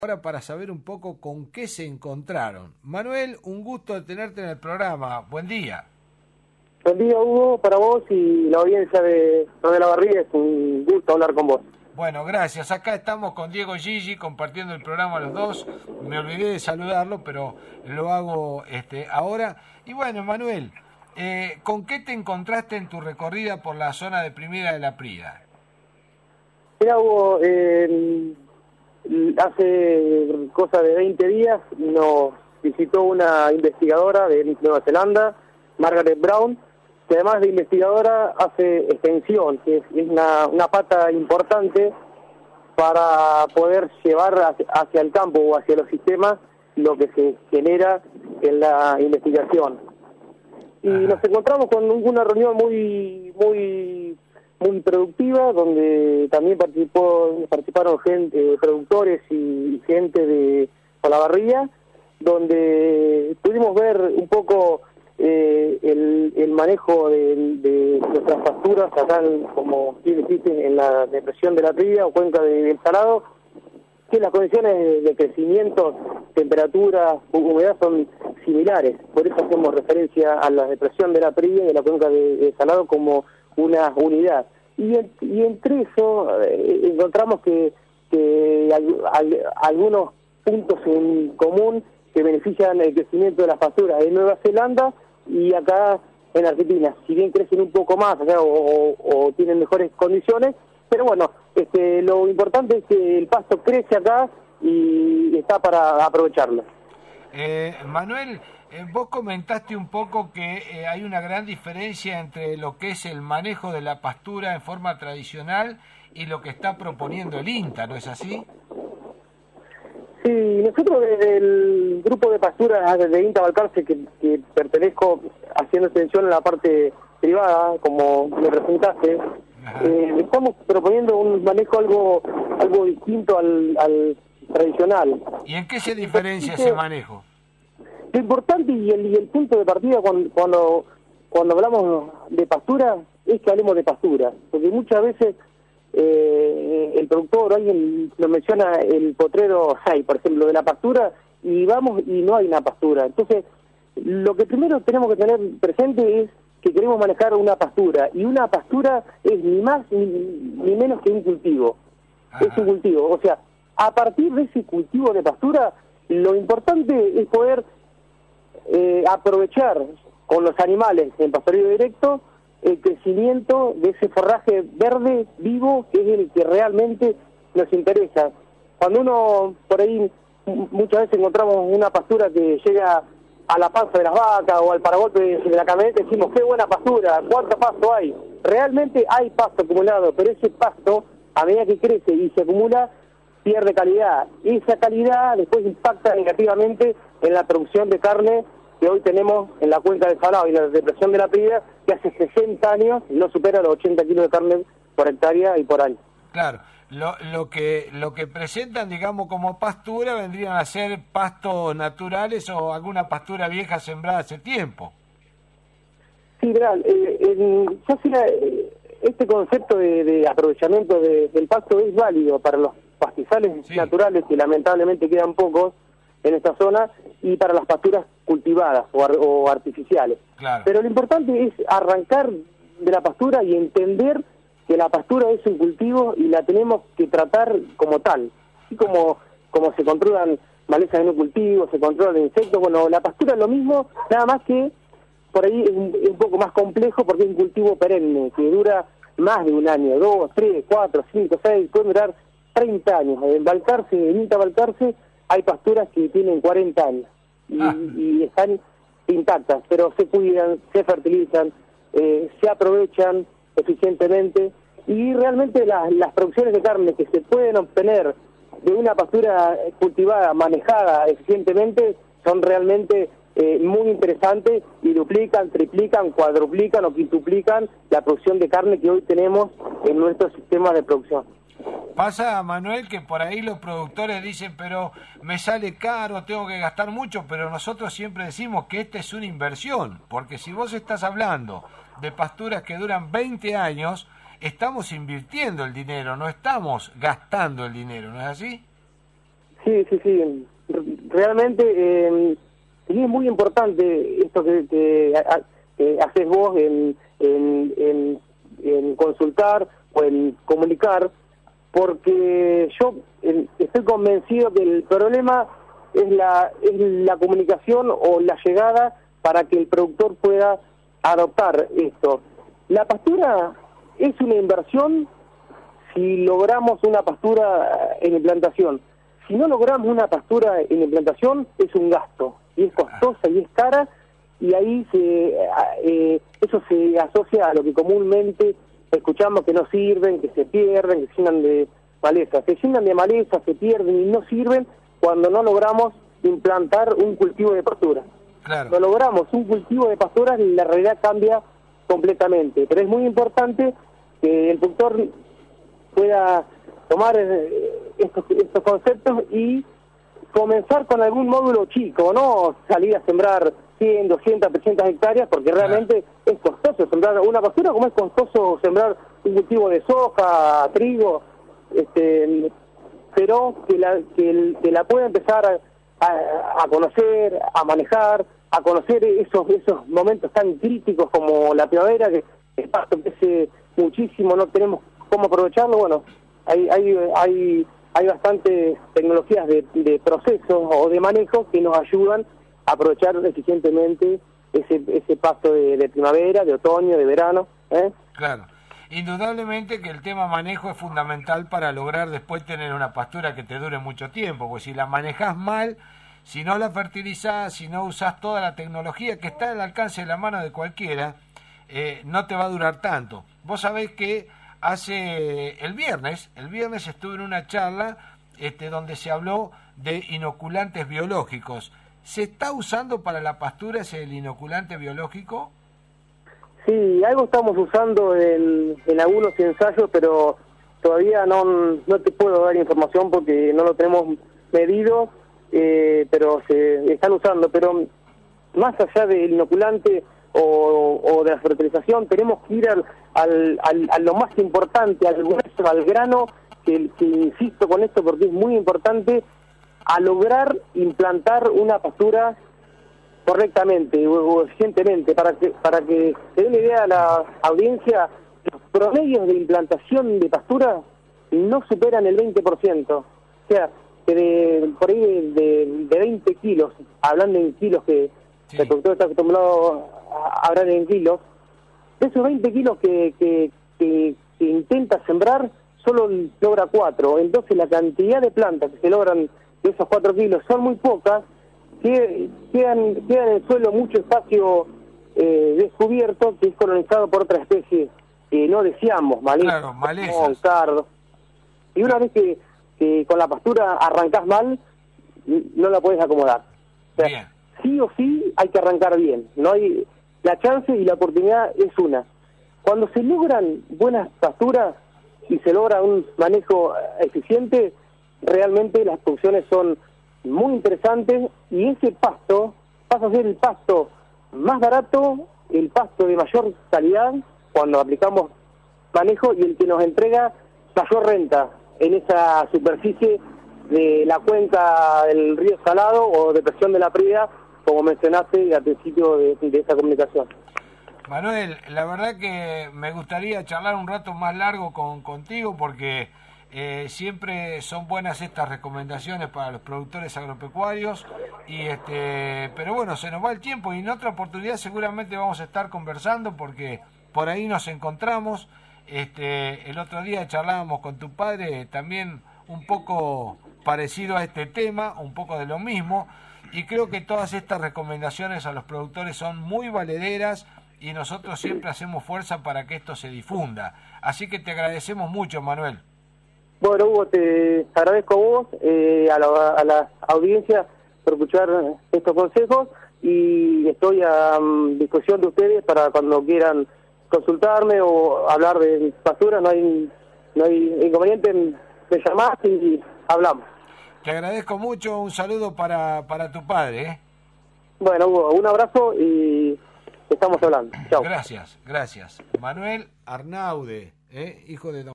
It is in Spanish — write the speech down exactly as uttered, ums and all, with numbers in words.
Ahora para saber un poco con qué se encontraron. Manuel, un gusto de tenerte en el programa. Buen día. Buen día, Hugo, para vos y la audiencia de Radio La Barriga. Es un gusto hablar con vos. Bueno, gracias. Acá estamos con Diego Gigi compartiendo el programa los dos. Me olvidé de saludarlo, pero lo hago este, ahora. Y bueno, Manuel, eh, ¿con qué te encontraste en tu recorrida por la zona deprimida de La Prida? Mira, Hugo, eh, hace cosa de veinte días nos visitó una investigadora de Nueva Zelanda, Margaret Brown, que además de investigadora hace extensión, que es una, una pata importante para poder llevar hacia, hacia el campo o hacia los sistemas lo que se genera en la investigación. Y Ajá. nos encontramos con una reunión muy muy muy productiva, donde también participó participaron gente, productores y gente de Olavarría, donde pudimos ver un poco eh, el, el manejo de, de nuestras pasturas acá, en, como dijiste, en la depresión de La Prida o cuenca de, del Salado, que las condiciones de crecimiento, temperatura, humedad son similares. Por eso hacemos referencia a la depresión de La Prida y de la cuenca de, de Salado como una unidad. Y, en, y entre eso eh, encontramos que, que hay, hay algunos puntos en común que benefician el crecimiento de las pasturas en Nueva Zelanda y acá en Argentina. Si bien crecen un poco más, o, sea, o, o tienen mejores condiciones, pero bueno, este, lo importante es que el pasto crece acá y está para aprovecharlo. Eh, Manuel, eh, vos comentaste un poco que eh, hay una gran diferencia entre lo que es el manejo de la pastura en forma tradicional y lo que está proponiendo el INTA, ¿no es así? Sí, nosotros desde el grupo de pasturas de INTA Balcarce, que, que pertenezco haciendo extensión en la parte privada, como me presentaste, eh, estamos proponiendo un manejo algo algo distinto al, al tradicional. ¿Y en qué se diferencia ese manejo? Lo importante y el, y el punto de partida cuando, cuando cuando hablamos de pastura es que hablemos de pastura, porque muchas veces eh, el productor o alguien nos menciona el potrero seis, por ejemplo, de la pastura, y vamos y no hay una pastura. Entonces, lo que primero tenemos que tener presente es que queremos manejar una pastura, y una pastura es ni más ni, ni menos que un cultivo. Ajá. Es un cultivo, o sea, a partir de ese cultivo de pastura, lo importante es poder eh, aprovechar con los animales en pastoreo directo el crecimiento de ese forraje verde vivo, que es el que realmente nos interesa. Cuando uno, por ahí, muchas veces encontramos una pastura que llega a la panza de las vacas o al paragolpe de la camioneta, decimos, qué buena pastura, cuánto pasto hay. Realmente hay pasto acumulado, pero ese pasto, a medida que crece y se acumula, pierde calidad. Y esa calidad después impacta negativamente en la producción de carne que hoy tenemos en la cuenca del Salado y la depresión de La Prida, que hace sesenta años no supera los ochenta kilos de carne por hectárea y por año. Claro, lo, lo que lo que presentan, digamos, como pastura vendrían a ser pastos naturales o alguna pastura vieja sembrada hace tiempo. Sí, verá, eh, eh, ya sea, eh, este concepto de, de aprovechamiento de, del pasto es válido para los pastizales sí. naturales, que lamentablemente quedan pocos en esta zona, y para las pasturas cultivadas o, ar o artificiales. Claro. Pero lo importante es arrancar de la pastura y entender que la pastura es un cultivo y la tenemos que tratar como tal. Así como, como se controlan malezas en un cultivo, se controlan insectos, bueno, la pastura es lo mismo, nada más que por ahí es un, es un poco más complejo porque es un cultivo perenne, que dura más de un año, dos, tres, cuatro, cinco, seis, puede durar treinta años. En Balcarce, en INTA Balcarce, hay pasturas que tienen cuarenta años y, ah. y están intactas, pero se cuidan, se fertilizan, eh, se aprovechan eficientemente, y realmente las, las producciones de carne que se pueden obtener de una pastura cultivada, manejada eficientemente, son realmente eh, muy interesantes y duplican, triplican, cuadruplican o quintuplican la producción de carne que hoy tenemos en nuestro sistema de producción. Pasa, Manuel, que por ahí los productores dicen, pero me sale caro, tengo que gastar mucho, pero nosotros siempre decimos que esta es una inversión, porque si vos estás hablando de pasturas que duran veinte años, estamos invirtiendo el dinero, no estamos gastando el dinero, ¿no es así? Sí, sí, sí. Realmente eh, sí es muy importante esto que, que, que haces vos en, en, en, en consultar o en comunicar, porque yo eh, estoy convencido que el problema es la, es la comunicación o la llegada para que el productor pueda adoptar esto. La pastura es una inversión si logramos una pastura en implantación. Si no logramos una pastura en implantación, es un gasto, y es costosa y es cara, y ahí se, eh, eso se asocia a lo que comúnmente escuchamos, que no sirven, que se pierden, que se llenan de maleza. Se llenan de maleza, se pierden y no sirven cuando no logramos implantar un cultivo de pastura. Claro. No logramos un cultivo de pasturas, la realidad cambia completamente. Pero es muy importante que el productor pueda tomar estos, estos conceptos y comenzar con algún módulo chico, no salir a sembrar cien, doscientas, trescientas hectáreas, porque realmente claro. es costoso sembrar una pastura, como es costoso sembrar un cultivo de soja, trigo, este, pero que la, que, el, que la pueda empezar a, a, a conocer, a manejar, a conocer esos esos momentos tan críticos como la primavera, que el pasto crece muchísimo, no tenemos cómo aprovecharlo. Bueno, hay hay hay, hay bastantes tecnologías de, de proceso o de manejo que nos ayudan a aprovechar eficientemente ese ese pasto de, de primavera, de otoño, de verano, ¿eh? Claro. Indudablemente que el tema manejo es fundamental para lograr después tener una pastura que te dure mucho tiempo, porque si la manejas mal, si no la fertilizás, si no usás toda la tecnología que está al alcance de la mano de cualquiera, eh, no te va a durar tanto. Vos sabés que hace el viernes, el viernes estuve en una charla este, donde se habló de inoculantes biológicos. ¿Se está usando para la pastura ese el inoculante biológico? Sí, algo estamos usando en, en algunos ensayos, pero todavía no, no te puedo dar información porque no lo tenemos medido, eh, pero se están usando. Pero más allá del inoculante o, o de la fertilización, tenemos que ir al, al, al, a lo más importante, al grueso, al grano, que, que insisto con esto porque es muy importante, a lograr implantar una pastura correctamente o eficientemente. Para que para que se dé una idea a la audiencia, los promedios de implantación de pastura no superan el veinte por ciento. O sea, que de, por ahí de, de, de veinte kilos, hablando en kilos, que sí. El productor está acostumbrado a hablar en kilos, de esos veinte kilos que, que, que, que intenta sembrar, solo logra cuatro. Entonces la cantidad de plantas que se logran de esos cuatro kilos son muy pocas. Quedan, queda en el suelo mucho espacio eh, descubierto, que es colonizado por otra especie que no deseamos, malezas, claro, malezas. Cardo. Y una vez que, que con la pastura arrancás mal, no la podés acomodar. O sea, bien. Sí o sí hay que arrancar bien. No hay la chance y la oportunidad es una. Cuando se logran buenas pasturas y se logra un manejo eficiente, realmente las producciones son muy interesantes y ese pasto pasa a ser el pasto más barato, el pasto de mayor calidad cuando aplicamos manejo y el que nos entrega mayor renta en esa superficie de la cuenca del río Salado o depresión de la Prida, como mencionaste al principio de, de esa comunicación. Manuel, la verdad que me gustaría charlar un rato más largo con contigo porque Eh, siempre son buenas estas recomendaciones para los productores agropecuarios y este pero bueno, se nos va el tiempo y en otra oportunidad seguramente vamos a estar conversando porque por ahí nos encontramos. Este, el otro día charlábamos con tu padre también un poco parecido a este tema, un poco de lo mismo, y creo que todas estas recomendaciones a los productores son muy valederas y nosotros siempre hacemos fuerza para que esto se difunda. Así que te agradecemos mucho, Manuel. Bueno, Hugo, te agradezco a vos, eh, a, la, a la audiencia por escuchar estos consejos y estoy a um, disposición de ustedes para cuando quieran consultarme o hablar de pastura. No hay no hay inconveniente, me llamás y hablamos. Te agradezco mucho, un saludo para, para tu padre. ¿eh? Bueno, Hugo, un abrazo y estamos hablando. Chao. Gracias, gracias. Manuel Arnaude, ¿eh? hijo de don